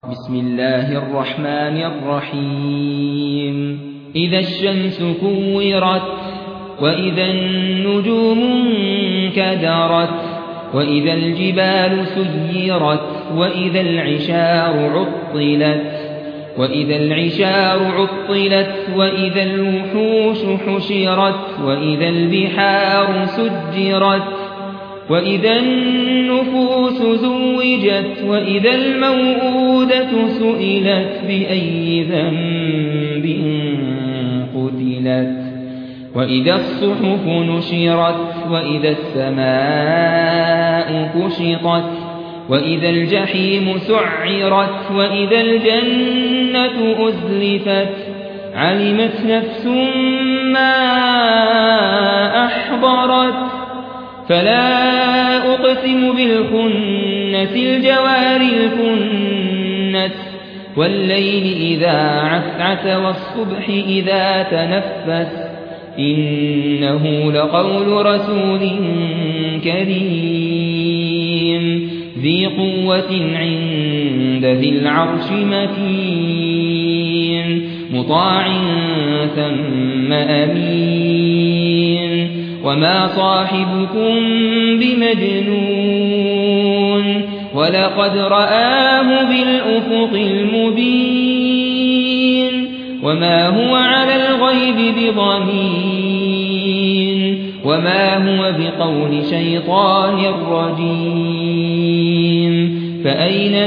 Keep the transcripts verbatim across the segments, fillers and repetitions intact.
بسم الله الرحمن الرحيم إذا الشمس كورت وإذا النجوم انكدرت وإذا الجبال سيرت وإذا العشار عطلت وإذا العشار عطلت وإذا الوحوش حشرت وإذا البحار سجرت وإذا النفوس زوجت وإذا الموءودة سئلت بأي ذنب قتلت وإذا الصحف نشرت وإذا السماء كشطت وإذا الجحيم سعرت وإذا الجنة أزلفت علمت نفس ما أحضرت فلا أقسم بالخنس الجوار الكنس والليل إذا عسعس والصبح إذا تنفس إنه لقول رسول كريم ذي قوة عند ذي العرش مكين مطاع ثم أمين وما صاحبكم بمجنون ولقد رآه بالأفق المبين وما هو على الغيب بضنين وما هو بقول شيطان رجيم فأين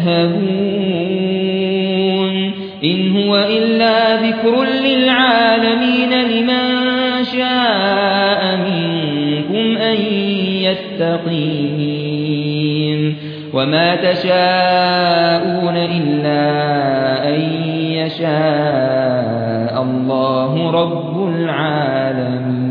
تذهبون إن هو إلا ذكر للعالمين لمن شاء منكم أن يستقيم وما تشاءون إلا أن يشاء الله رب العالمين.